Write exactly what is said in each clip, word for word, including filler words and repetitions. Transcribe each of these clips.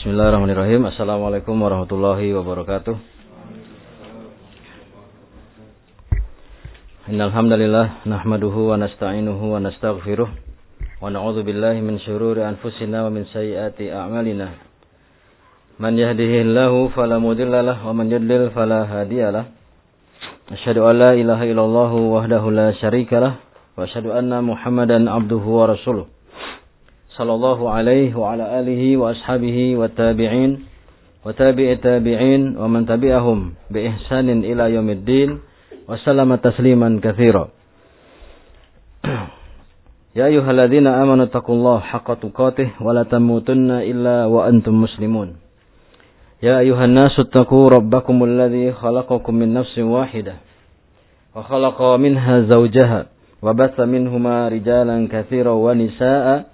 Bismillahirrahmanirrahim. Assalamualaikum warahmatullahi wabarakatuh. Innal hamdalillah nahmaduhu wa nasta'inuhu wa nastaghfiruh wa na'udzu billahi min shururi anfusina wa min sayyiati a'malina. Man yahdihillahu fala mudhillalah wa man yudlil fala hadiyalah. Asyhadu an la ilaha illallah wahdahu la syarikalah wa asyhadu anna Muhammadan abduhu wa rasuluh. Sallallahu alaihi wa ala alihi wa ashabihi wa tabi'in wa tabi'i tabi'in wa man tabi'ahum bi ihsanin ila yaumiddin wa sallama tasliman katsira. Ya ayyuhalladzina amanu taqullaha haqqa tuqatih wa la tamutunna illa wa antum muslimun. Ya ayyuhan nasu taqu rabbakumul ladzi khalaqakum min nafsin wahidah wa khalaqa minha zawjaha wa batha minhuma rijalan katsiran wa nisaa'a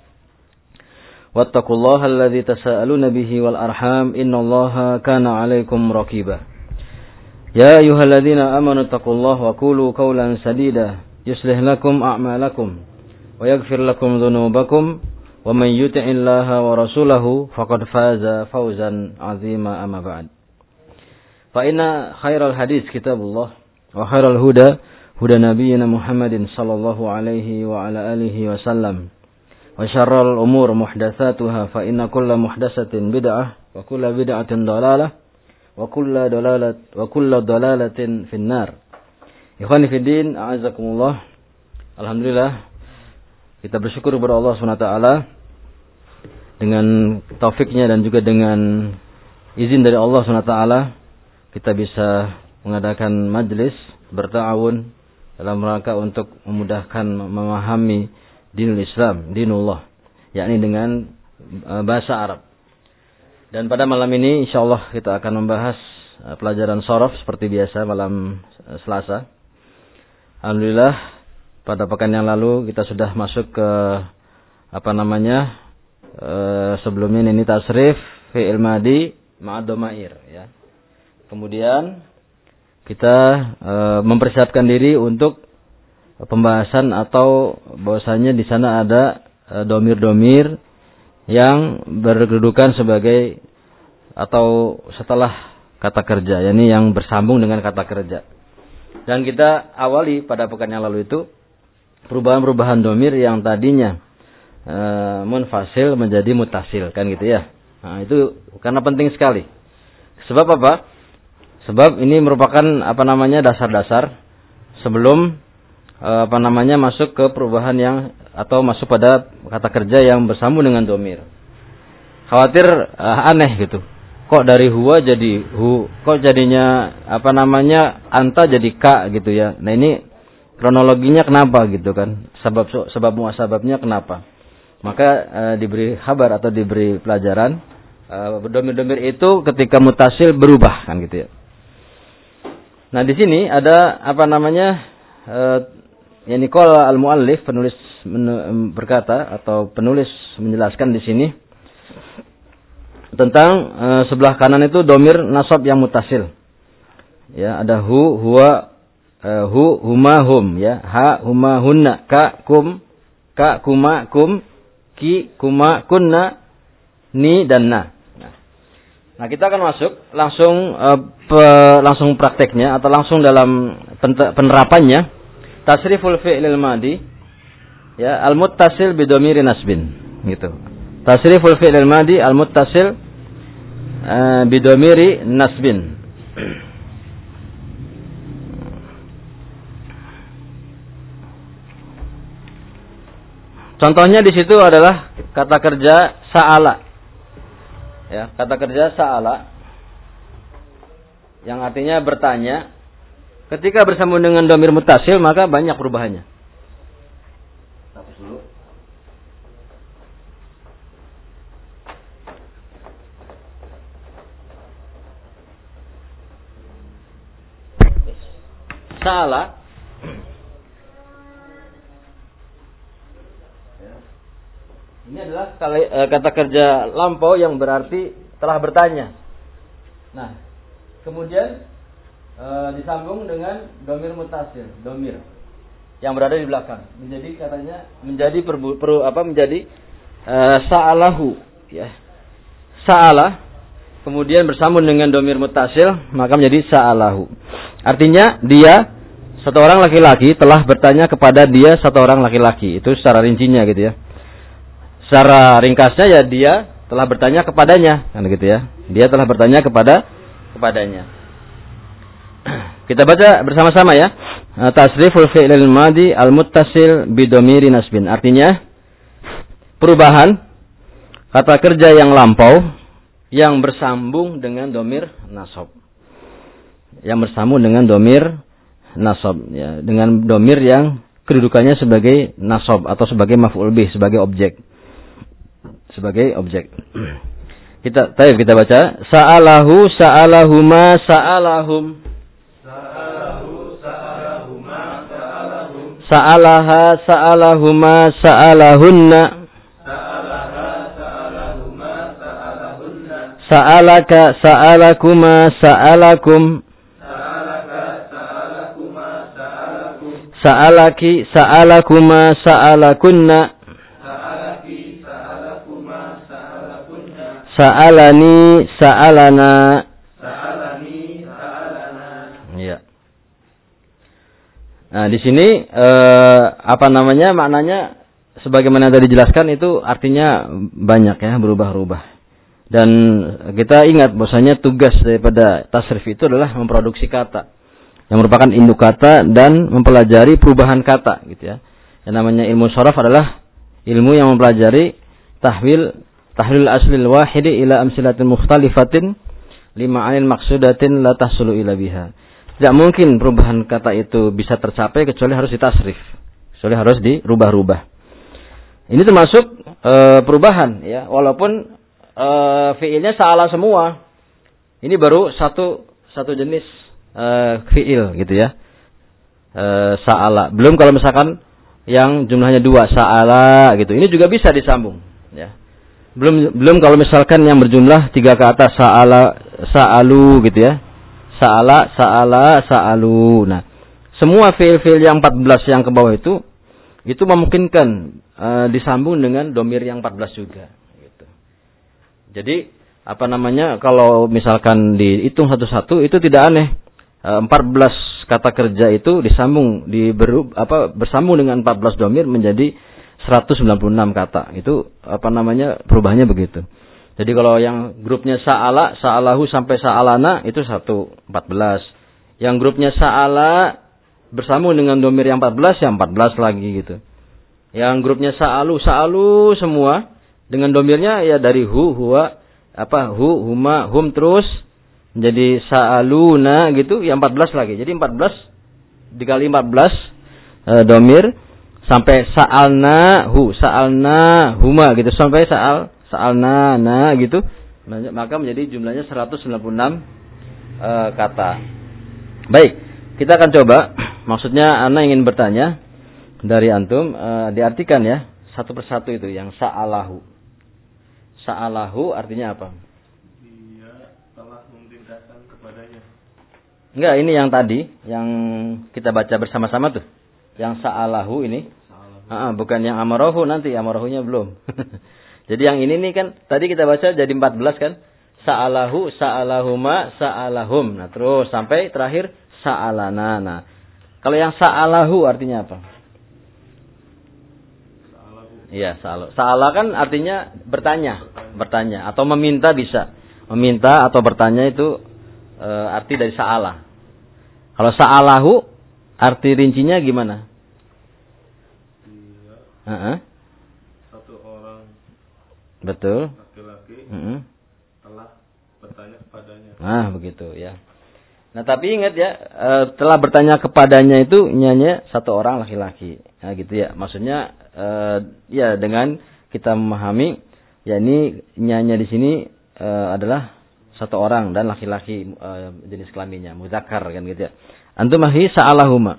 wattaqullaha alladzi tasaaluna bihi wal arham innallaha kana 'alaikum raqiba. Ya ayyuhalladzina amanu taqullaha wa qulu qawlan sadida yuslih lakum a'malakum wa yaghfir lakum dhunubakum wa man yuti'illaha wa rasulahu faqad faza fawzan 'azima amma ba'd. Fa inna khairal hadits kitabullah wa khairal huda huda nabiyyina Muhammadin sallallahu alaihi wa ala alihi wasallam. Wa syarrul umur muhdatsatuha fa inna kulla muhdatsatin bid'ah wa kulla bid'atin dhalalah wa kulla dhalalat wa kulla dhalalatin finnar. Ikhwani fid din, a'azakumullah. Alhamdulillah kita bersyukur kepada Allah Subhanahu wa taala dengan taufiknya dan juga dengan izin dari Allah Subhanahu wa taala kita bisa mengadakan majelis berta'awun dalam rangka untuk memudahkan memahami dinul Islam, dinullah, yakni dengan uh, bahasa Arab. Dan pada malam ini insyaallah kita akan membahas uh, pelajaran shorof seperti biasa malam uh, Selasa. Alhamdulillah pada pekan yang lalu kita sudah masuk ke apa namanya uh, sebelumnya ini tasrif fi'il madi ma'ad dhamair ya. Kemudian kita uh, mempersiapkan diri untuk pembahasan atau bahwasanya di sana ada e, domir-domir yang berkedudukan sebagai atau setelah kata kerja, yakni yang bersambung dengan kata kerja. Dan kita awali pada pekan yang lalu itu perubahan-perubahan domir yang tadinya e, munfasil menjadi mutasil, kan gitu ya. Nah, itu karena penting sekali. Sebab apa? Sebab ini merupakan apa namanya dasar-dasar sebelum apa namanya masuk ke perubahan yang atau masuk pada kata kerja yang bersambung dengan domir. Khawatir uh, aneh gitu. Kok dari huwa jadi hu, kok jadinya apa namanya anta jadi ka gitu ya. Nah ini kronologinya kenapa gitu kan? Sebab sebab muasababnya kenapa? Maka uh, diberi kabar atau diberi pelajaran uh, domir-domir itu ketika mutasil berubah kan gitu ya. Nah di sini ada apa namanya uh, Yani qala al-muallif penulis berkata atau penulis menjelaskan di sini tentang e, sebelah kanan itu domir nasab yang mutasil. Ya, ada hu, huwa, e, hu, huma, hum ya, ha, huma, hunna, ka, kum, ka, kuma, kum, ki, kuma, kunna, ni dan na. Nah, kita akan masuk langsung e, pe, langsung prakteknya atau langsung dalam penerapannya. Tasriful fi'lil madi ya al-muttasil bi dhamiri nasbin gitu. Tasriful fi'lil madi al-muttasil uh, bi dhamiri nasbin. Contohnya di situ adalah kata kerja sa'ala. Ya, kata kerja sa'ala yang artinya bertanya. Ketika bersambung dengan domir mutasil maka banyak perubahannya. Hapus dulu. Salah. Ini adalah kata kerja lampau yang berarti telah bertanya. Nah, kemudian E, disambung dengan domir mutasil, domir yang berada di belakang, menjadi katanya menjadi perbu, per, apa menjadi e, sa'alahu ya. Sa'ala kemudian bersambung dengan domir muttasil, maka menjadi sa'alahu. Artinya dia satu orang laki-laki telah bertanya kepada dia satu orang laki-laki. Itu secara rincinya gitu ya. Secara ringkasnya ya dia telah bertanya kepadanya, kan gitu ya. Dia telah bertanya kepada kepadanya. Kita baca bersama-sama ya. Tasriful fi'lil madi al-muttasil bidomiri nasbin. Artinya perubahan kata kerja yang lampau yang bersambung dengan domir nasab. Yang bersambung dengan domir nasab ya, dengan domir yang kedudukannya sebagai nasab atau sebagai maf'ul bih, sebagai objek. Sebagai objek. Kita tayyib kita baca sa'alahu sa'alahuma sa'alahum. Sa'alahu sa'alahuma sa'alahum. Sa'alaha sa'alahuma sa'alahunna. Sa'alaha sa'alahuma sa'alahunna. Sa'alaka sa'alakuma sa'alakum. Sa'alaka sa'alakuma sa'alakum. Sa'alaki sa'alakuma sa'alakunna. Sa'alani sa'alana. Sa'alani sa'alana. Iya. Nah, di sini eh, apa namanya? Maknanya sebagaimana tadi dijelaskan itu artinya banyak ya, berubah-ubah. Dan kita ingat bahwasanya tugas daripada tasrif itu adalah memproduksi kata yang merupakan induk kata dan mempelajari perubahan kata gitu ya. Yang namanya ilmu sharaf adalah ilmu yang mempelajari tahwil tahlil aslil wahidi ila amsilatin mukhtalifatin lima anil maksudatin la tahsulu ila biha. Tidak mungkin perubahan kata itu bisa tercapai kecuali harus ditasrif. Kecuali harus dirubah-rubah. Ini termasuk e, perubahan ya, walaupun e, fiilnya sa'ala semua. Ini baru satu satu jenis e, fiil gitu ya. E, sa'ala. Belum kalau misalkan yang jumlahnya dua sa'ala gitu. Ini juga bisa disambung ya. Belum belum kalau misalkan yang berjumlah tiga ke atas sa'ala sa'alu gitu ya. Sa'ala sa'ala sa'alu. Nah, semua fiil-fiil yang empat belas yang ke bawah itu itu memungkinkan uh, disambung dengan domir yang empat belas juga gitu. Jadi apa namanya kalau misalkan dihitung satu-satu itu tidak aneh. Uh, empat belas kata kerja itu disambung di ber, apa bersambung dengan empat belas domir menjadi seratus sembilan puluh enam kata. Itu apa namanya perubahannya begitu. Jadi kalau yang grupnya sa'ala, sa'alahu sampai sa'alana itu satu empat belas. Yang grupnya sa'ala bersambung dengan domir yang empat belas ya empat belas lagi gitu. Yang grupnya sa'alu, sa'alu semua dengan domirnya ya dari hu, huwa, apa hu, huma, hum terus menjadi sa'aluna gitu ya empat belas lagi. Jadi empat belas dikali empat belas e, domir sampai sa'alna hu, sa'alna huma gitu sampai sa'al sa'alna na gitu, maka menjadi jumlahnya seratus sembilan puluh enam e, kata. Baik, kita akan coba. Maksudnya ana ingin bertanya dari antum e, diartikan ya satu persatu itu yang sa'alahu. Sa'alahu artinya apa? Dia telah memerintahkan kepadanya. Enggak, ini yang tadi yang kita baca bersama-sama tuh. Yang sa'alahu ini. Sa'alahu. Bukan yang amarahu, nanti amarahunya belum. Jadi yang ini nih kan tadi kita baca jadi empat belas kan. Sa'alahu, sa'alahuma, sa'alahum. Nah, terus sampai terakhir sa'alana. Nah, kalau yang sa'alahu artinya apa? Sa'alahu. Iya, sa'alahu. Sa'ala kan artinya bertanya, bertanya, bertanya atau meminta bisa. Meminta atau bertanya itu e, arti dari sa'ala. Kalau sa'alahu arti rincinya gimana? Iya. Uh-uh. Betul. Laki-laki mm-hmm. telah bertanya kepadanya. Nah, begitu ya. Nah, tapi ingat ya, e, telah bertanya kepadanya itu nyanya satu orang laki-laki. Nah, gitu ya. Maksudnya e, ya dengan kita memahami ya ini nyanya di sini e, adalah satu orang dan laki-laki e, jenis kelaminnya muzakkar kan gitu ya. Antum mahi sa'alahuma.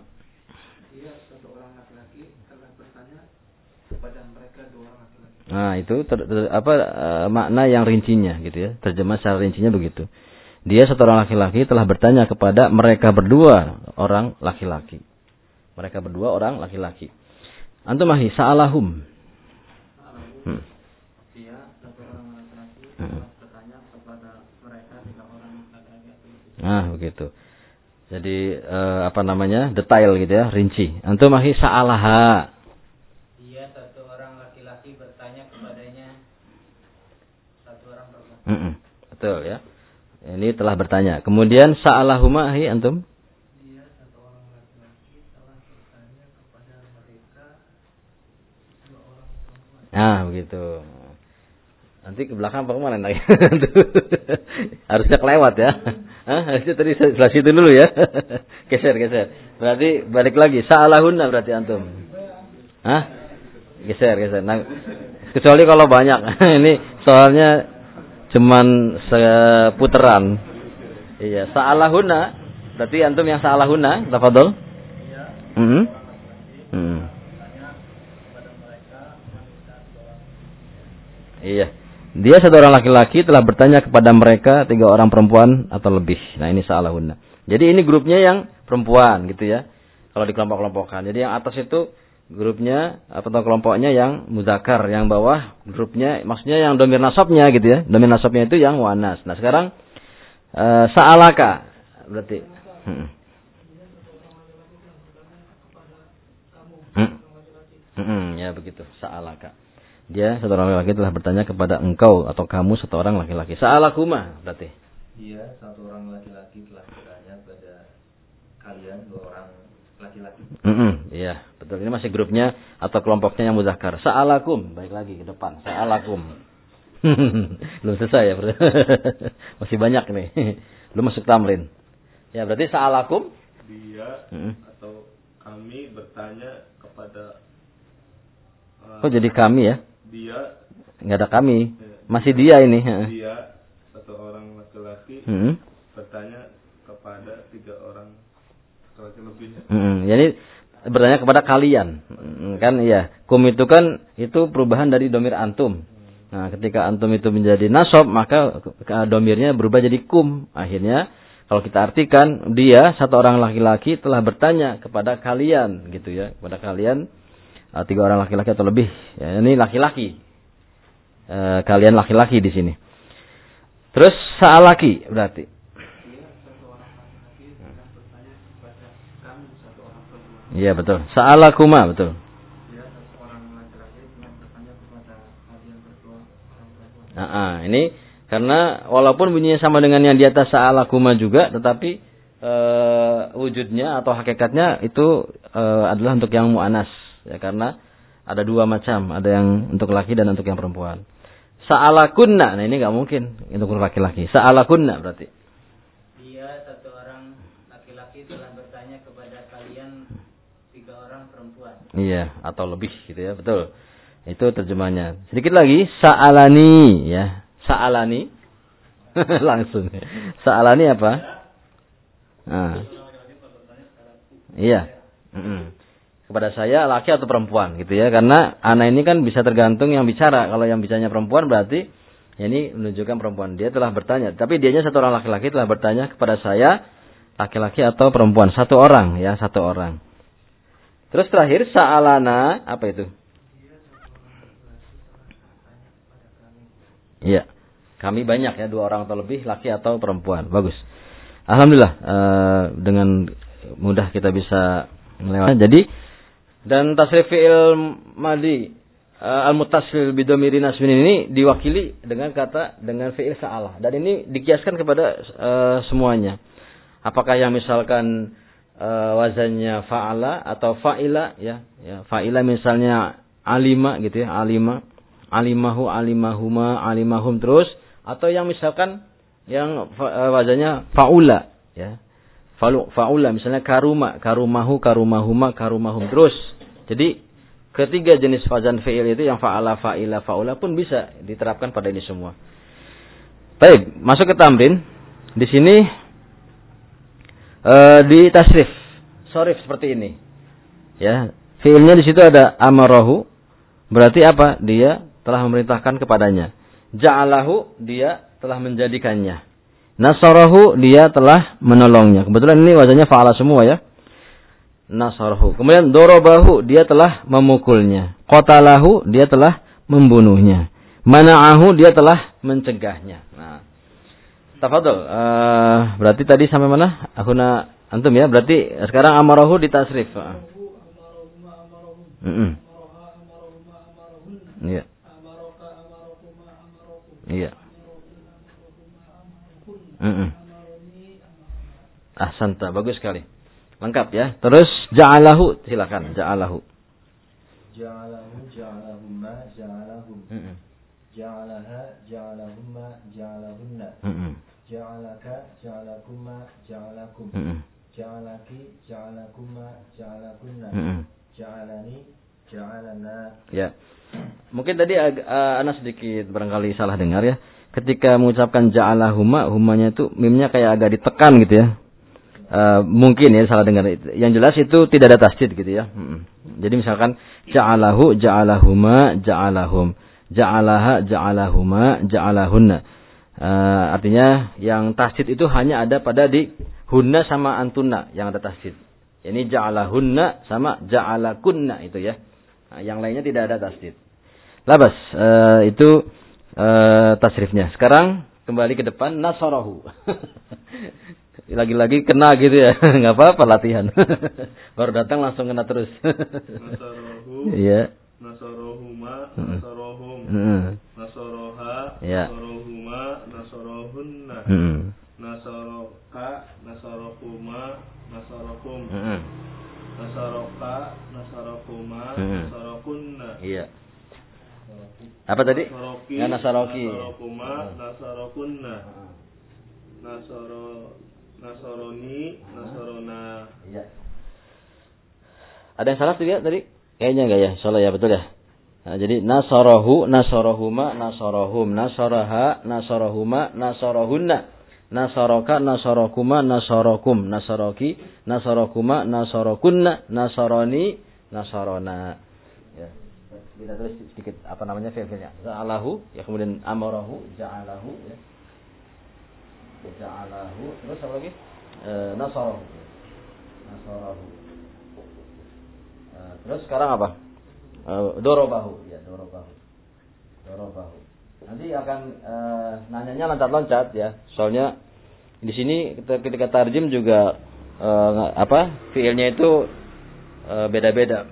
Nah, itu ter, ter, apa e, makna yang rincinya gitu ya. Terjemah secara rincinya begitu. Dia satu orang laki-laki telah bertanya kepada mereka berdua orang laki-laki. Mereka berdua orang laki-laki. Antum mahi sa'alahum. Hmm. Dia satu orang laki-laki telah bertanya kepada Nah, begitu. Jadi eh, apa namanya? Detail gitu ya, rinci. Antum ahi sa'alaha. Dia satu orang laki-laki bertanya kepadanya satu orang perempuan. Mm-mm. Betul ya. Ini telah bertanya. Kemudian sa'alahuma ahi antum? Dia satu orang laki-laki telah bertanya kepada mereka dua orang perempuan. Nah, begitu. Nanti ke belakang apa kemana lagi? Harusnya kelewat ya. Hah? Harusnya tadi sebelah situ dulu ya. Geser, geser. Berarti balik lagi. Sa'alahunna berarti antum. Hah? Geser, geser. Nah, kecuali kalau banyak. Ini soalnya cuman seputaran. Iya, sa'alahunna. Berarti antum yang sa'alahunna, tafadhol. Iya. Heeh. Hmm. Iya. Dia satu orang laki-laki telah bertanya kepada mereka tiga orang perempuan atau lebih. Nah, ini sa'alahunna. Jadi ini grupnya yang perempuan gitu ya. Kalau dikelompok-kelompokkan. Jadi yang atas itu grupnya atau kelompoknya yang muzakkar, yang bawah grupnya maksudnya yang dhamir nasabnya gitu ya. Dhamir nasabnya itu yang muannas. Nah, sekarang uh, sa'alaka berarti. Heeh. Hmm. Hmm, ya begitu, sa'alaka. Dia satu orang laki-laki telah bertanya kepada engkau atau kamu satu orang laki-laki. Sa'alakuma berarti. Dia satu orang laki-laki telah bertanya kepada kalian dua orang laki-laki. Mm-mm, iya, betul. Ini masih grupnya atau kelompoknya yang muzakkar. Sa'alakum, baik lagi ke depan. Sa'alakum. Belum selesai ya, masih banyak nih. Belum masuk tamrin. Ya, berarti sa'alakum. Dia mm-hmm. atau kami bertanya kepada. Uh, oh, jadi kami ya? Dia. Enggak ada kami. Masih dia ini. Dia satu orang laki-laki mm-hmm. bertanya kepada tiga orang laki-laki lebihnya. Mm-hmm. Jadi bertanya kepada kalian, kan iya. Kum itu kan itu perubahan dari domir antum. Nah, ketika antum itu menjadi nasab, maka domirnya berubah jadi kum. Akhirnya kalau kita artikan dia satu orang laki-laki telah bertanya kepada kalian, gitu ya, kepada kalian tiga orang laki-laki atau lebih. Ya, ini laki-laki. E, kalian laki-laki di sini. Terus sa'alaki berarti. Iya betul. Sa'alakuma betul. Dia seorang laki-laki yang bertanya kepada kalian berdua orang perempuan. Nah, ini karena walaupun bunyinya sama dengan yang di atas sa'alakuma juga, tetapi e, wujudnya atau hakikatnya itu e, adalah untuk yang mu'anas. Ya, karena ada dua macam, ada yang untuk laki dan untuk yang perempuan. Sa'alakunna, nah ini nggak mungkin untuk laki-laki. Sa'alakunna berarti. Dia satu orang laki-laki telah bertanya kepada kalian tiga orang perempuan. Iya, atau lebih gitu ya, betul. Itu terjemahnya. Sedikit lagi, sa'alani ya. Sa'alani. Langsung. Sa'alani apa? Nah. Iya. Mm-mm. Kepada saya laki atau perempuan gitu ya. Karena ana ini kan bisa tergantung yang bicara. Kalau yang bicaranya perempuan berarti ya ini menunjukkan perempuan. Dia telah bertanya. Tapi dianya satu orang laki-laki telah bertanya kepada saya laki-laki atau perempuan. Satu orang ya, satu orang. Terus terakhir sa'alana apa itu? Iya. Kami banyak ya, dua orang atau lebih, laki atau perempuan. Bagus. Alhamdulillah uh, dengan mudah kita bisa melewati. Jadi dan tasrif fi'il madi uh, al-muttasil bi dhamiri nasbin ini diwakili dengan kata dengan fi'il sa'alah. Dan ini dikiaskan kepada uh, semuanya. Apakah yang misalkan uh, wazannya fa'ala atau fa'ila ya, ya fa'ila misalnya alima gitu ya, alima, alimahu, alimahuma, alimahum terus, atau yang misalkan yang uh, wazannya fa'ula ya. Fa'ula misalnya karuma, karumahu, karumahuma, karumahum terus. Jadi ketiga jenis wazan fi'il itu yang fa'ala, fa'ila, fa'ula pun bisa diterapkan pada ini semua. Baik, masuk ke tamrin. Di sini uh, di tasrif, sorif seperti ini. Ya, fi'ilnya di situ ada amarahu, berarti apa? Dia telah memerintahkan kepadanya. Ja'alahu, dia telah menjadikannya. Nasarahu, dia telah menolongnya. Kebetulan ini wazannya fa'ala semua ya. Nasarahu. Kemudian dorobahu, dia telah memukulnya. Qatalahu, dia telah membunuhnya. Mana'ahu, dia telah mencegahnya. Nah, Tafadhol. Uh, berarti tadi sampai mana? Ahuna antum ya. Berarti sekarang amarahu ditasrif. Heeh. Iya. Iya. Heeh. Ahsanta, bagus sekali. Lengkap ya. Terus ja'alahu, silakan ja'alahu. Ja'alahu ja'alahumma ja'alahum. Heeh. Ja'alaha ja'alahumma ja'alahunna. Heeh. Ja'alaka ja'alakumma ja'alakum. Heeh. Ja'alaki ja'alakumma ja'alakunna. Heeh. Ja'alani ja'alana. Ya. Mungkin tadi uh, ana sedikit barangkali salah dengar ya. Ketika mengucapkan ja'alahumma, humanya itu mimnya kayak agak ditekan gitu ya. Uh, mungkin ya salah dengar. Yang jelas itu tidak ada tasdid gitu ya. Hmm. Jadi misalkan ja'alahu ja'alahuma ja'alahum, ja'alaha ja'alahuma ja'alahunna. Uh, artinya yang tasdid itu hanya ada pada di hunna sama antunna yang ada tasdid. Ini ja'alahunna sama ja'alakunna itu ya. Nah, yang lainnya tidak ada tasdid. Labas uh, itu uh, tasrifnya. Sekarang kembali ke depan nasarahu. Lagi-lagi kena gitu ya, nggak apa-apa latihan. Baru datang langsung kena terus. Nasarahu, iya. Nasarohuma, nasarohum, nasaroha, iya. nasarohuma, nasarohunna, nasaroka, nasarohuma, nasarohum, nasaroka, nasarohuma, nasarohunna. Iya. Apa tadi? Nasaroki, ya, nasaroki. Nasarohuma, nasarohunna. Nasoro Nasoroni, Nasorona. Iya. Ada yang salah tuh ya tadi? Kayaknya enggak ya? Salah ya, betul ya. Nah, jadi nasarahu, nasarahuma, nasarahum, nasaraha, nasarahuma, nasarahunna. Nasaraka, nasarakuma, nasarakum, nasaraki, nasarakuma, nasarakunna, nasarani, nasarona. Ya. Kita tulis sedikit apa namanya fi'il-fi'ilnya. Ja'alahu, ya kemudian amarahu, ja'alahu ya. Ja'alahu, terus apa lagi? E, nasarahu. Nasarahu. E, terus sekarang apa? E, dorobahu, ya dorobahu. Dorobahu. Nanti akan e, nanyanya loncat-loncat ya. Soalnya di sini ketika tarjim juga e, apa? Fiilnya itu e, beda-beda.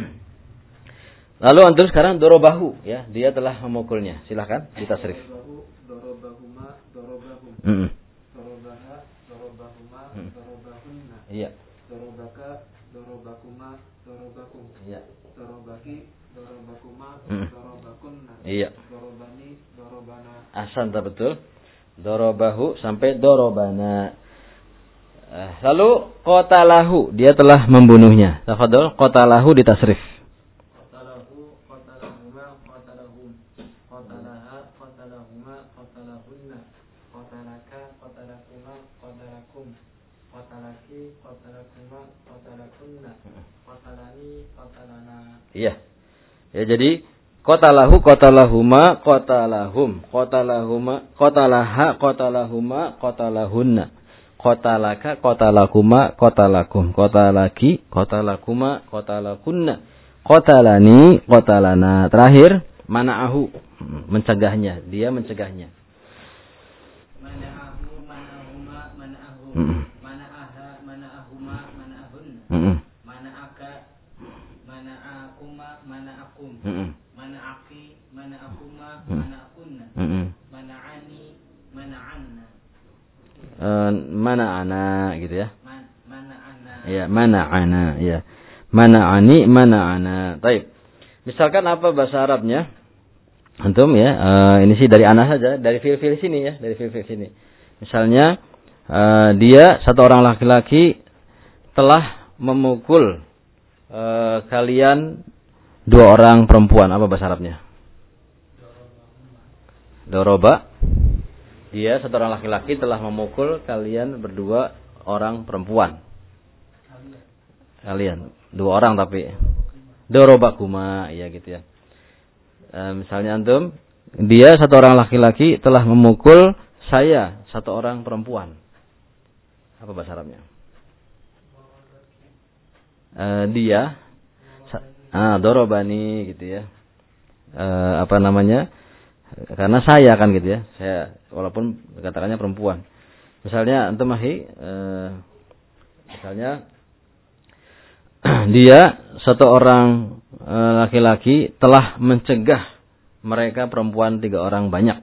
Lalu antum sekarang dorobahu ya, dia telah memukulnya. Silakan ditasrif. Dorobahuma, dorobahum. Mm-hmm. Dorobaha, dorobahuma, dorobahunna. Iya. Dorobaka, dorobakuma, dorobakum. Iya. Dorobaki, dorobakuma, Mm. dorobakunna. Iya. Dorobani, dorobana. Ahsan, tak betul. Dorobahu sampai dorobana. Uh, lalu qatalahu, dia telah membunuhnya. Tafadhol, qatalahu ditasrif. Qatalahu, qatalahuma, qatalahum. Qatalaha, qatalahuma, qatalahunna. Qatalaka, qatalakuma, qatalakum. Qatalaki, qatalakuma, qatalakunna. Qatalani, qatalana. Iya. Ya jadi qatalahu, qatalahuma, qatalahum, qatalahuma, qatalaha, qatalahuma, qatalahunna. Qatalaka, qatalakuma, qatalakum. Qatalaki, qatalakuma, qatalakunna. Qatalani, qatalana. Terakhir, mana'ahu, mencegahnya. Dia mencegahnya. Mana'ahu, mana'ahuma, mana'ahum. Mm-mm. Mana'aha, mana'ahuma, mana'ahunna. Mm-mm. Mana'aka, mana'akuma, mana'akum. Mm-mm. Mana'aki, mana'akuma, Mm. mana'akunna. Mm-mm. Mana'ani, mana'anna. Uh, mana'ana gitu ya. Man, mana'ana. Ya, mana'ana, ya. Mana'ani, mana'ana. Baik. Misalkan apa bahasa Arabnya? Antum ya, uh, ini sih dari ana saja, dari fil-fil sini ya, dari fil-fil sini. Misalnya uh, dia satu orang laki-laki telah memukul uh, kalian dua orang perempuan. Apa bahasa Arabnya? Doroba. Dia satu orang laki-laki telah memukul kalian berdua orang perempuan. Kalian dua orang tapi dorobakuma, ya gitu ya. E, misalnya antum, dia satu orang laki-laki telah memukul saya satu orang perempuan. Apa bahasa Arabnya? E, dia, ah dorobani gitu ya. E, apa namanya? Karena saya kan gitu ya. Saya walaupun katakannya perempuan. Misalnya antum mahi eh, misalnya dia satu orang eh, laki-laki telah mencegah mereka perempuan tiga orang banyak.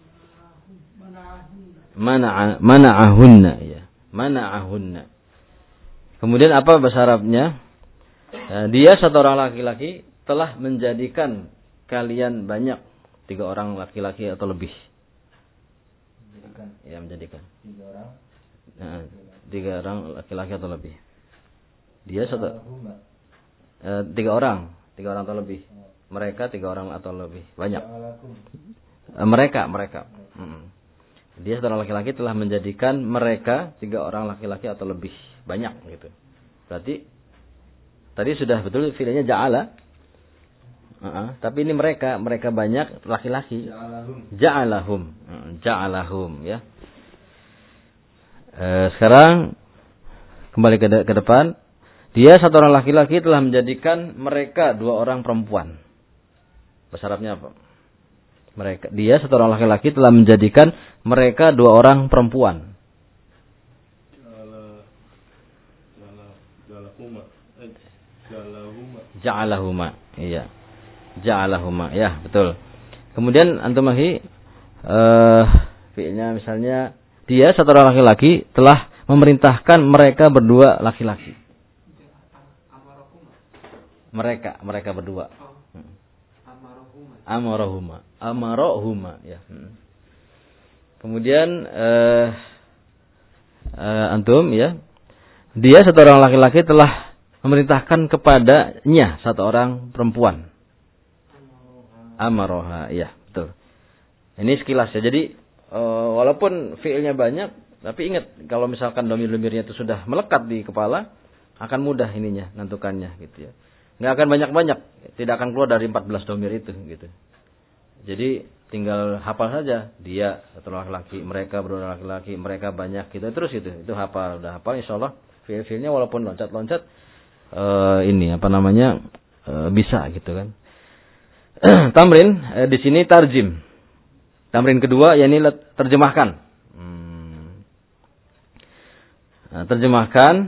Mana mana'ahunna ya. Mana'ahunna. Kemudian apa bahasa Arabnya? Eh, dia satu orang laki-laki telah menjadikan kalian banyak, tiga orang laki-laki atau lebih. Menjadikan. Ya, menjadikan. Tiga orang. Nah, tiga orang laki-laki atau lebih. Dia satu. Eh, tiga orang, tiga orang atau lebih. Mereka tiga orang atau lebih banyak. Eh, mereka, mereka. Hmm. Dia satu orang laki-laki telah menjadikan mereka tiga orang laki-laki atau lebih banyak gitu. Berarti tadi sudah betul fi'ilnya ja'ala. Uh-uh. Tapi ini mereka, mereka banyak laki-laki. Ja'alahum. Ja'alahum, uh, ja'alahum ya. Uh, sekarang kembali ke, de- ke depan. Dia satu orang laki-laki telah menjadikan mereka dua orang perempuan. Bahasa Arabnya apa? Mereka, dia satu orang laki-laki telah menjadikan mereka dua orang perempuan. Ja'ala, ja'ala, ja'alahuma, eh, ja'alahuma. Ja'alahuma, iya. Ja'alahuma, ya betul. Kemudian antum lagi uh, fi'ilnya misalnya dia satu orang laki-laki telah memerintahkan mereka berdua laki-laki. Mereka, mereka berdua. Amarahuma, amarahuma, ya. Kemudian uh, uh, antum ya, dia satu orang laki-laki telah memerintahkan kepadanya satu orang perempuan. Amaroha, iya betul. Ini sekilas ya. Jadi uh, walaupun fiilnya banyak, tapi ingat kalau misalkan domir-domirnya itu sudah melekat di kepala, akan mudah ininya nentukannya gitu ya. Nggak akan banyak-banyak, tidak akan keluar dari empat belas domir itu gitu. Jadi tinggal hafal saja dia satu laki-laki, mereka berdua laki-laki, mereka banyak gitu terus gitu. Itu hafal, udah hafal insyaallah fiil-fiilnya walaupun loncat-loncat uh, ini apa namanya uh, bisa gitu kan. Tamrin eh, di sini tarjim. Tamrin kedua yakni terjemahkan. Hmm. Nah, terjemahkan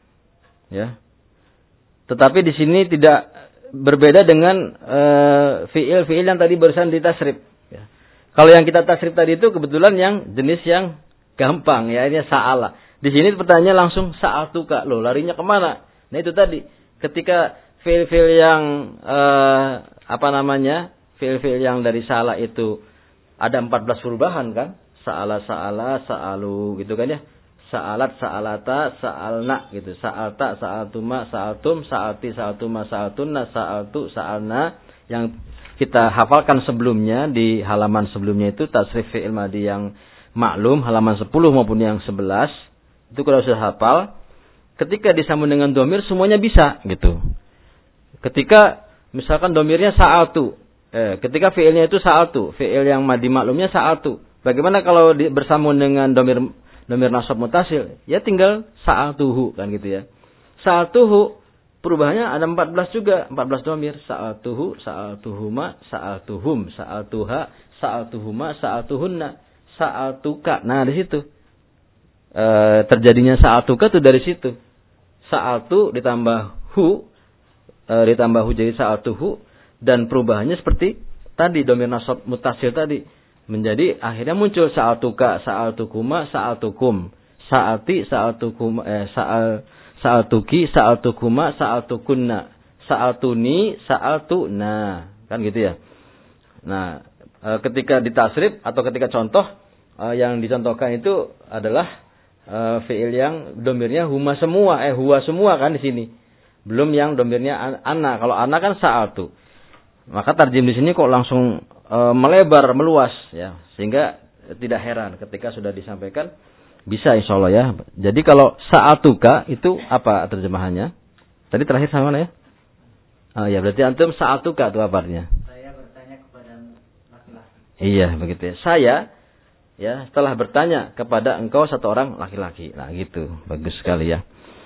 ya. Tetapi di sini tidak berbeda dengan eh, fiil-fiil yang tadi barusan ditasrif ya. Kalau yang kita tasrif tadi itu kebetulan yang jenis yang gampang ya, ini sa'ala. Di sini pertanyaannya langsung sa'atuka. Loh, larinya kemana? Nah itu tadi. Ketika fiil-fiil yang eh, apa namanya? Fiil-fiil yang dari sa'ala itu ada empat belas perubahan kan? Sa'ala, sa'ala, sa'alu gitu kan ya. Sa'alat, sa'alata, sa'alna gitu. Sa'alta, sa'altuma, sa'altum, sa'alti, sa'altuma, sa'altunna, sa'altu, sa'alna. Yang kita hafalkan sebelumnya di halaman sebelumnya itu tasrif fi'il madhi yang maklum halaman sepuluh maupun yang sebelas. Itu kalau sudah hafal, ketika disambung dengan domir semuanya bisa gitu. Ketika misalkan domirnya sa'altu, eh, ketika fi'ilnya itu sa'altu, fi'il yang madhi maklumnya sa'altu. Bagaimana kalau di, bersambung dengan domir domir nasab mutasil? Ya tinggal sa'altuhu kan gitu ya. Sa'altuhu perubahannya ada empat belas juga, empat belas domir. Sa'altuhu, sa'altuhuma, sa'altuhum, sa'altuha, sa'altuhuma, sa'altuhunna, sa'altuka. Nah, di situ. E, terjadinya sa'altuka itu dari situ. Sa'altu ditambah hu, e, ditambah hu jadi sa'altuhu, dan perubahannya seperti tadi domir nasab mutasil tadi. Menjadi akhirnya muncul sa'altuka, sa'altukuma, sa'altukum, sa'alti, sa'altukum, eh, sa'al sa'altuki, sa'altukuma, sa'altukunna, sa'altuni, sa'altuna, kan gitu ya. Nah, e, ketika ditasrif atau ketika contoh e, yang dicontohkan itu adalah e, fiil yang domirnya huma semua, eh huwa semua kan di sini. Belum yang domirnya ana. Kalau ana kan sa'altu. Maka tarjim di sini kok langsung e, melebar, meluas ya, sehingga tidak heran ketika sudah disampaikan. Bisa insyaallah ya. Jadi kalau sa'atuka itu apa terjemahannya? Tadi terakhir sama mana ya? Oh ya, berarti antum sa'atuka itu apa artinya? Saya bertanya kepada laki-laki. Iya, begitu ya. Saya ya setelah bertanya kepada engkau satu orang laki-laki. Nah, gitu. Bagus sekali ya.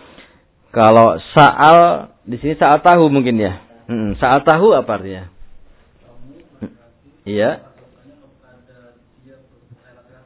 Kalau sa'al di sini sa'al tahu mungkin ya. Hmm, sa'al tahu apa artinya? Hmm, iya.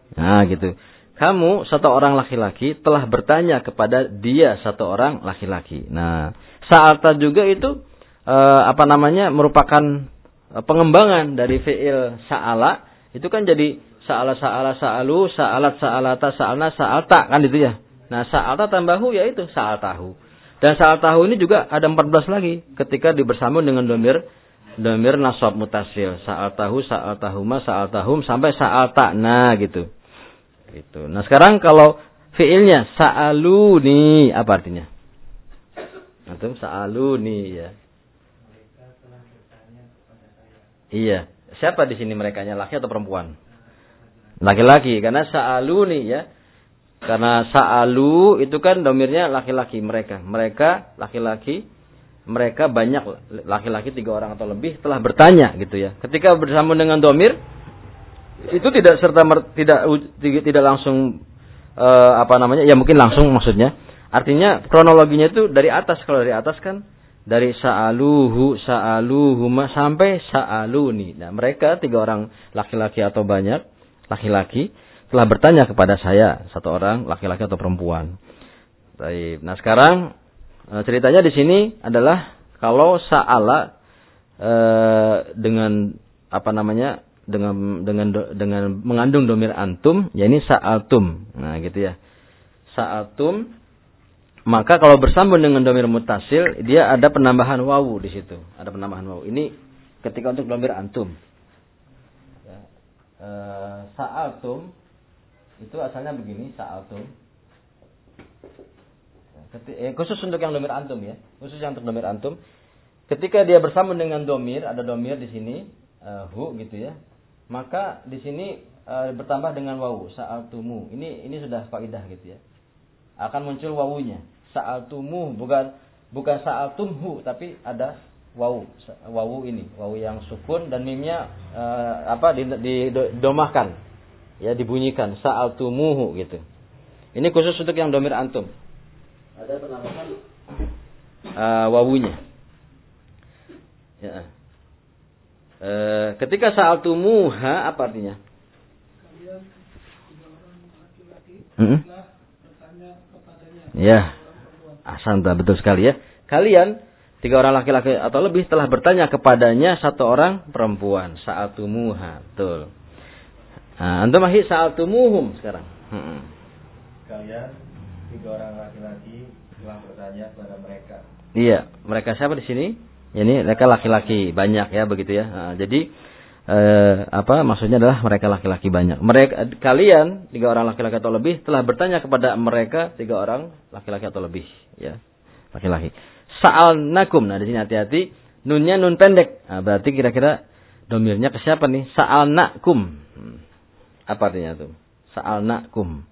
Nah, gitu. Kamu satu orang laki-laki telah bertanya kepada dia satu orang laki-laki. Nah, sa'alta juga itu eh, apa namanya merupakan eh, pengembangan dari fi'il sa'ala. Itu kan jadi sa'ala sa'ala sa'alu, sa'alat sa'alata sa'alna sa'alta kan itu ya. Nah, sa'alta tambahu yaitu sa'altahu. Dan sa'altahu ini juga ada empat belas lagi ketika dibersambung dengan domir domir nasab mutasil. Sa'altahu, sa'altahuma, sa'altahum sampai sa'alta. Nah, gitu. Gitu. Nah, sekarang kalau fiilnya sa'aluni apa artinya? Antum sa'aluni ya. Mereka telah bertanya kepada saya. Iya. Siapa di sini merekanya, laki atau perempuan? Laki-laki, karena sa'aluni ya. Karena sa'alu itu kan domirnya laki-laki mereka. Mereka laki-laki, mereka banyak laki-laki tiga orang atau lebih telah bertanya gitu ya. Ketika bersambung dengan domir itu tidak serta mer, tidak tidak langsung uh, apa namanya? Ya mungkin langsung maksudnya. Artinya kronologinya itu dari atas. Kalau dari atas kan dari sa'aluhu, sa'aluhuma sampai sa'aluni. Nah, mereka tiga orang laki-laki atau banyak laki-laki telah bertanya kepada saya, satu orang laki-laki atau perempuan. Baik. Nah, sekarang ceritanya di sini adalah kalau sa'ala uh, dengan apa namanya? dengan dengan dengan mengandung domir antum, ya ini sa'altum. Nah, gitu ya. Sa'altum, maka kalau bersambung dengan domir mutasil, dia ada penambahan wawu di situ. Ada penambahan wawu. Ini ketika untuk domir antum. Ya. E, sa'altum itu asalnya begini, sa'altum. Ketika, eh, khusus untuk yang domir antum ya. Khusus yang untuk domir antum. Ketika dia bersambung dengan domir, ada domir di sini, uh, hu gitu ya. Maka di sini uh, bertambah dengan wawu, sa'altumu. Ini ini sudah faidah gitu ya. Akan muncul wawunya. Sa'altumu bukan bukan sa'altumhu tapi ada wawu. Wawu ini, wawu yang sukun dan mimnya uh, apa didomahkan. Ya, dibunyikan sa'altumuhu gitu. Ini khusus untuk yang domir antum. Ada penambahan uh, wawunya. Ya. E, ketika sa'altumuha apa artinya? Kalian tiga orang laki-laki Hmm? telah bertanya kepadanya. Ya. Ahsanta, betul sekali ya. Kalian tiga orang laki-laki atau lebih telah bertanya kepadanya satu orang perempuan. Sa'altumuha. Betul. Nah, antum ahi sa'altumuhum sekarang. Hmm. Kalian tiga orang laki-laki telah bertanya kepada mereka. Iya, mereka siapa di sini? Ini mereka laki-laki banyak ya begitu ya. Nah, jadi eh, apa maksudnya adalah mereka laki-laki banyak. Mereka kalian tiga orang laki-laki atau lebih telah bertanya kepada mereka tiga orang laki-laki atau lebih ya. Laki-laki. Sa'alnakum. Nah, di sini hati-hati nunnya nun pendek. Nah, berarti kira-kira domirnya ke siapa nih? Sa'alnakum. Hmm. Apa artinya tuh? Sa'alnakum.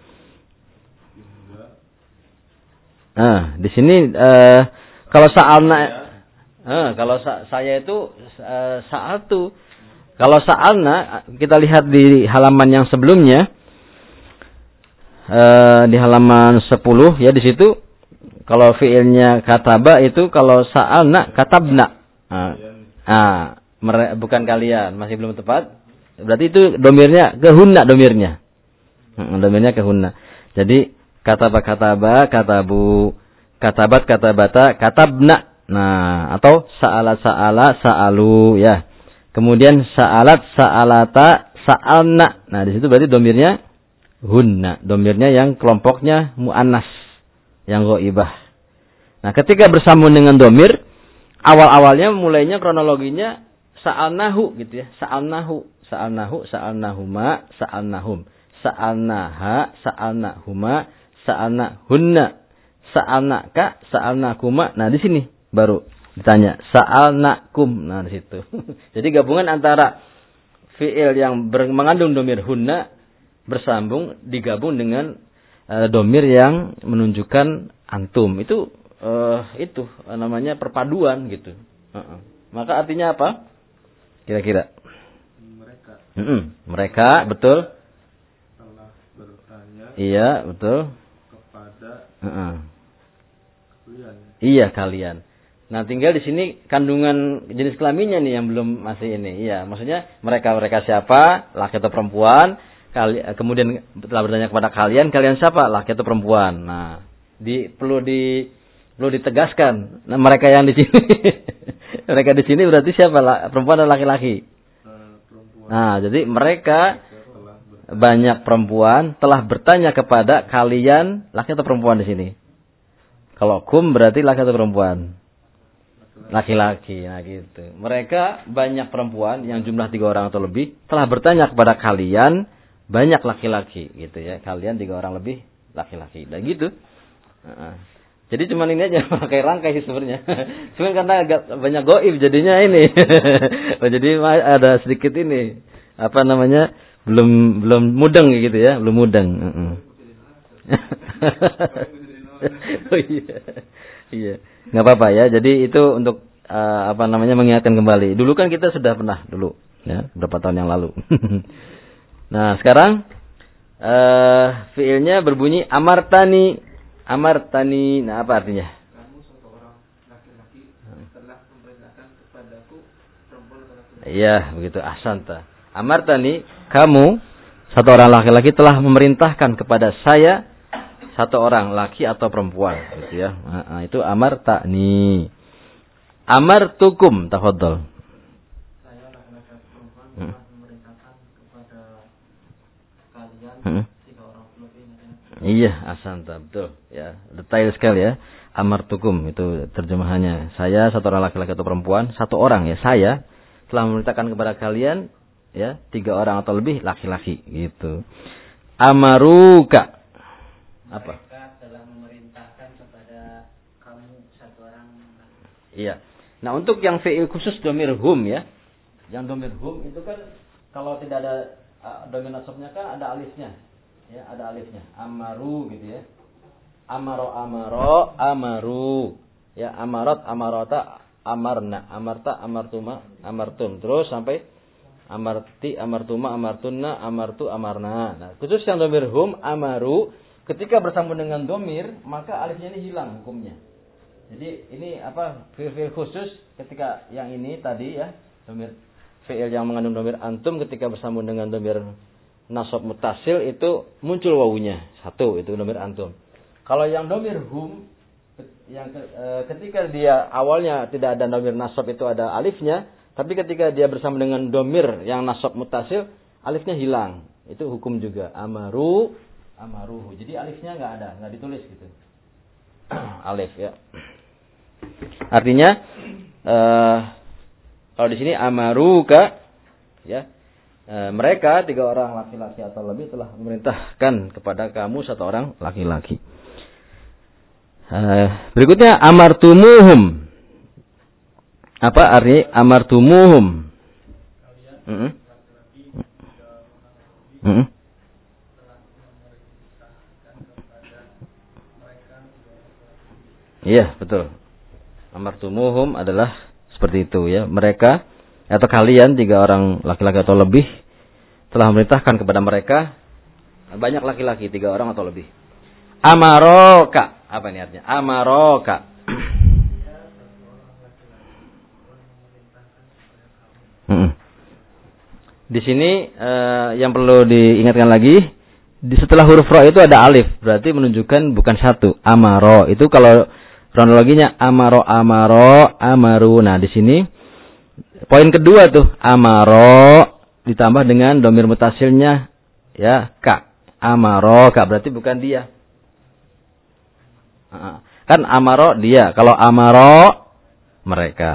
Nah, di sini eh, kalau sa'alna Eh, kalau sa saya itu uh, sa'altu. Kalau sa'alna kita lihat di halaman yang sebelumnya uh, di halaman sepuluh ya di situ kalau fiilnya kataba itu kalau sa'alna katabna. Ah, ah bukan kalian, masih belum tepat. Berarti itu domirnya ke hunna domirnya. Hmm, domirnya ke hunna. Jadi kataba kataba katabu katabat katabata katabna. Nah, atau sa'alat sa'ala sa'alu ya. Kemudian sa'alat sa'alata sa'alna. Nah, di situ berarti domirnya hunna, domirnya yang kelompoknya muannas, yang ghaibah. Nah, ketika bersambung dengan domir, awal-awalnya mulainya kronologinya sa'alnahu gitu ya. Sa'alnahu, sa'alnahu, sa'alnahuma, sa'alnahum, sa'alnaha, sa'alnahuma, sa'alnahunna, sa'alnaka, sa'alnakuma. Nah, di sini baru ditanya sa'alnakum. Nah, di situ. Jadi gabungan antara fiil yang mengandung domir hunna bersambung digabung dengan uh, domir yang menunjukkan antum. Itu uh, itu namanya perpaduan gitu. Uh-uh. Maka artinya apa? Kira-kira? Mereka. Mm-mm. Mereka, betul? Telah bertanya. Iya, betul. Kepada uh-uh. kalian. Iya, kalian. Nah, tinggal di sini kandungan jenis kelaminnya nih yang belum masih ini. Iya, maksudnya mereka-mereka siapa, laki atau perempuan. Kali, kemudian telah bertanya kepada kalian, kalian siapa? Laki atau perempuan? Nah, di perlu di perlu ditegaskan. Nah, mereka yang di sini, mereka di sini berarti siapa? Perempuan atau laki-laki? Nah, jadi mereka banyak perempuan telah bertanya kepada kalian, laki atau perempuan di sini? Kalau kum berarti laki atau perempuan? Laki-laki. Nah, gitu. Mereka banyak perempuan yang jumlah tiga orang atau lebih telah bertanya kepada kalian, banyak laki-laki, gitu ya. Kalian tiga orang lebih laki-laki. Dan gitu. Nah, jadi cuma ini aja pakai rangkai sih sebenarnya. Cuma karena agak banyak goib jadinya ini. Jadi ada sedikit ini apa namanya belum belum mudeng gitu ya, belum mudeng. Uh-uh. Oh iya, iya, nggak apa-apa ya. Jadi itu untuk uh, apa namanya mengingatkan kembali. Dulu kan kita sudah pernah dulu, ya beberapa tahun yang lalu. Nah sekarang uh, fiilnya berbunyi amartani. Amartani, nah apa artinya? Kamu satu orang laki-laki telah memerintahkan kepadaku perempuan atau laki-laki. Iya, begitu. Ahsanta. Amartani, kamu satu orang laki-laki telah memerintahkan kepada saya satu orang laki atau perempuan, gitu ya. Nah, itu amartani. Amartukum, tafadhol. Saya laki-laki atau perempuan Hmm. telah memerintahkan kepada kalian Hmm. tiga orang lebih. Iya, ahsanta, betul. Ya, detail sekali ya. Amartukum itu terjemahannya. Saya satu orang laki-laki atau perempuan, satu orang ya, saya telah memerintahkan kepada kalian ya, tiga orang atau lebih laki-laki gitu. Amaruka. Apa? Mereka telah memerintahkan kepada kamu satu orang. Iya. Nah, untuk yang fi'il khusus domir hum ya. Yang domir hum itu kan kalau tidak ada uh, domir nasabnya kan ada alifnya. Ya, ada alifnya. Amaru gitu ya. Amaro amaro amaru. Ya, amarat amarata amarna, amarta amartuma amartum. Terus sampai amarti amartuma amartunna amartu amarna. Nah, khusus yang domir hum amaru ketika bersambung dengan domir maka alifnya ini hilang hukumnya. Jadi ini apa fiil-fiil khusus ketika yang ini tadi ya domir fiil yang mengandung domir antum ketika bersambung dengan domir nasab mutasil itu muncul wawunya satu itu domir antum. Kalau yang domir hum yang ketika dia awalnya tidak ada domir nasab itu ada alifnya, tapi ketika dia bersama dengan domir yang nasab mutasil alifnya hilang. Itu hukum juga amaru amaruhu. Jadi alifnya nggak ada, nggak ditulis gitu. Alif ya. Artinya uh, kalau di sini amaruka ya. E, mereka tiga orang laki-laki atau lebih telah memerintahkan kepada kamu satu orang laki-laki. E, berikutnya amartumuhum. Apa artinya amartumuhum? Mm -hmm. Mm -hmm. Iya, betul. Amartumuhum adalah seperti itu ya. Mereka atau kalian tiga orang laki-laki atau lebih telah memerintahkan kepada mereka banyak laki-laki tiga orang atau lebih. Amaroka, apa ini artinya? Amaroka. Hmm. Di sini eh, yang perlu diingatkan lagi, di setelah huruf ro itu ada alif, berarti menunjukkan bukan satu. Amaro itu kalau kronologinya amaro amaro amaru. Nah di sini poin kedua tuh amaro ditambah dengan domir mutasilnya ya ka. Amaro ka berarti bukan dia. Kan amaro dia, kalau amaro mereka.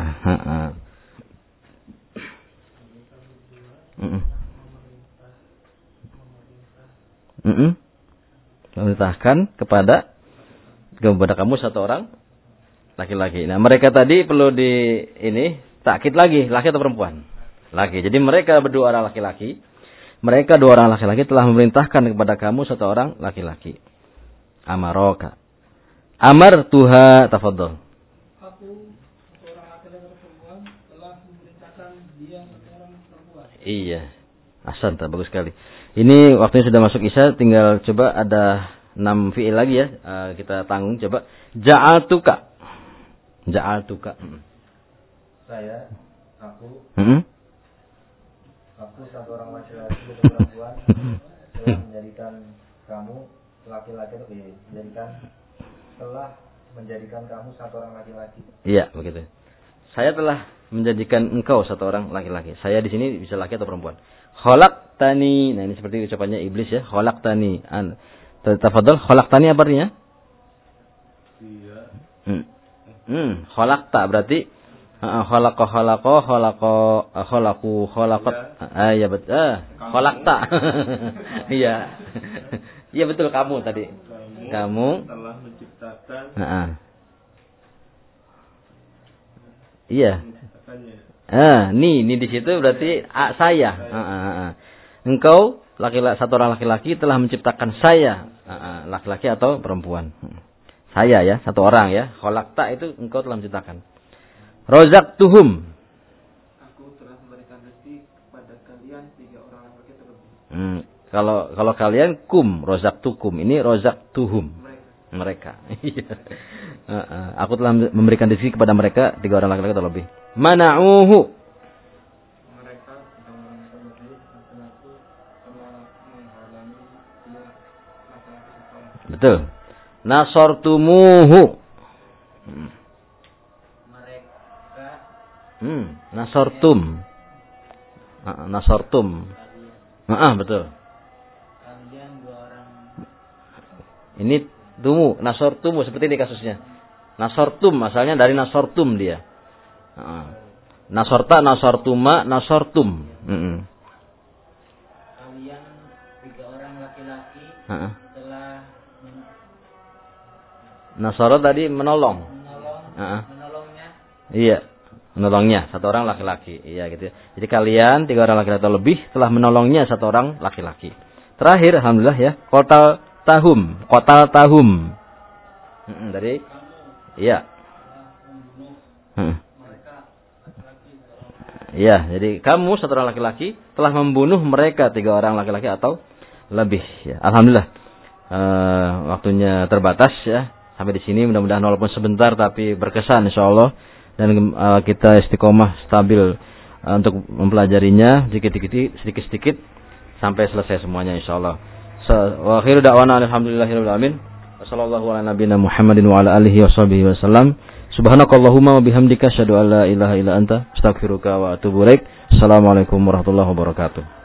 Memerintahkan kepada kepada kamu satu orang laki-laki. Nah mereka tadi perlu di ini takkid lagi, laki atau perempuan? Laki. Jadi mereka berdua orang laki-laki. Mereka dua orang laki-laki telah memerintahkan kepada kamu satu orang laki-laki. Amaroka. Amar tuha tafadhol. Aku seorang laki-laki atau perempuan telah memerintahkan dia seorang perempuan. Iya. Ahsanta, bagus sekali. Ini waktunya sudah masuk isya, tinggal coba ada enam fi'il lagi ya. Uh, kita tanggung coba. Ja'altuka. Ja'altuka. Saya, aku, Hmm? aku satu orang laki-laki dan perempuan telah menjadikan kamu laki-laki itu eh, menjadikan telah menjadikan kamu satu orang laki-laki. Iya, begitu. Saya telah menjadikan engkau satu orang laki-laki. Saya di sini bisa laki atau perempuan. Khalaqtani. Nah, ini seperti ucapannya iblis ya. Khalaqtani. An. Tafadhal, khalaqtani apa artinya? Iya. Hmm. Hmm, khalaqta berarti uh, khalaqa khalaqa khalaqa uh, khalaqu khalaqat. Ah, iya betul. Ah, khalaqta. Iya. Iya betul kamu tadi. Kamu, kamu telah menciptakan. Uh-uh. Iya. Menciptakannya. Ah, ni ni di situ berarti ah, saya. Uh, uh, uh. Engkau laki-laki satu orang laki-laki telah menciptakan saya, uh, uh, laki-laki atau perempuan. Saya ya, satu orang ya. Khalaqta itu engkau telah menciptakan. Razaqtuhum. Aku telah memberikan rezeki kepada kalian tiga orang laki terlebih. Hmm, kalau kalau kalian kum, razaqtukum. Ini razaqtuhum. Mereka. Iya. uh, uh, aku telah memberikan rezeki kepada mereka tiga orang laki-laki terlebih. Mana'uhu. Mereka yang terlebih laki-laki telah menghalangi dia laki-laki sekolah. Betul. Nasortumuhu. Hmm. Mereka Hmm, nasortum. Uh, nasortum. kalian Ah, uh, betul. kalian dua orang Ini tumu, nasortumu seperti ini kasusnya. Nasortum asalnya dari nasortum dia. Uh, nasorta, nasortuma, nasortum. Uh-uh. kalian tiga orang laki-laki Uh-uh. telah men- Nasoro tadi menolong. menolong Uh-uh. menolongnya Iya, menolongnya satu orang laki-laki. Iya gitu. Jadi kalian tiga orang laki-laki atau lebih telah menolongnya satu orang laki-laki. Terakhir, alhamdulillah ya, kotal tahum, kotal tahum. Mm-mm, dari, iya. Mm. Iya, jadi kamu satu orang laki-laki telah membunuh mereka tiga orang laki-laki atau lebih. Ya. Alhamdulillah, uh, waktunya terbatas ya. Sampai di sini mudah-mudahan walaupun sebentar tapi berkesan insyaallah. Dan uh, kita istiqomah stabil uh, untuk mempelajarinya sedikit-sedikit sedikit-sedikit sampai selesai semuanya insyaallah. Wa akhiru da'wana alhamdulillahirabbil alamin. Wassallallahu ala nabiyyina Muhammadin wa ala alihi washabihi wasallam. Subhanakallahumma wa bihamdika asyhadu an la ilaha illa anta astaghfiruka wa atubu ilaik. Assalamualaikum warahmatullahi wabarakatuh.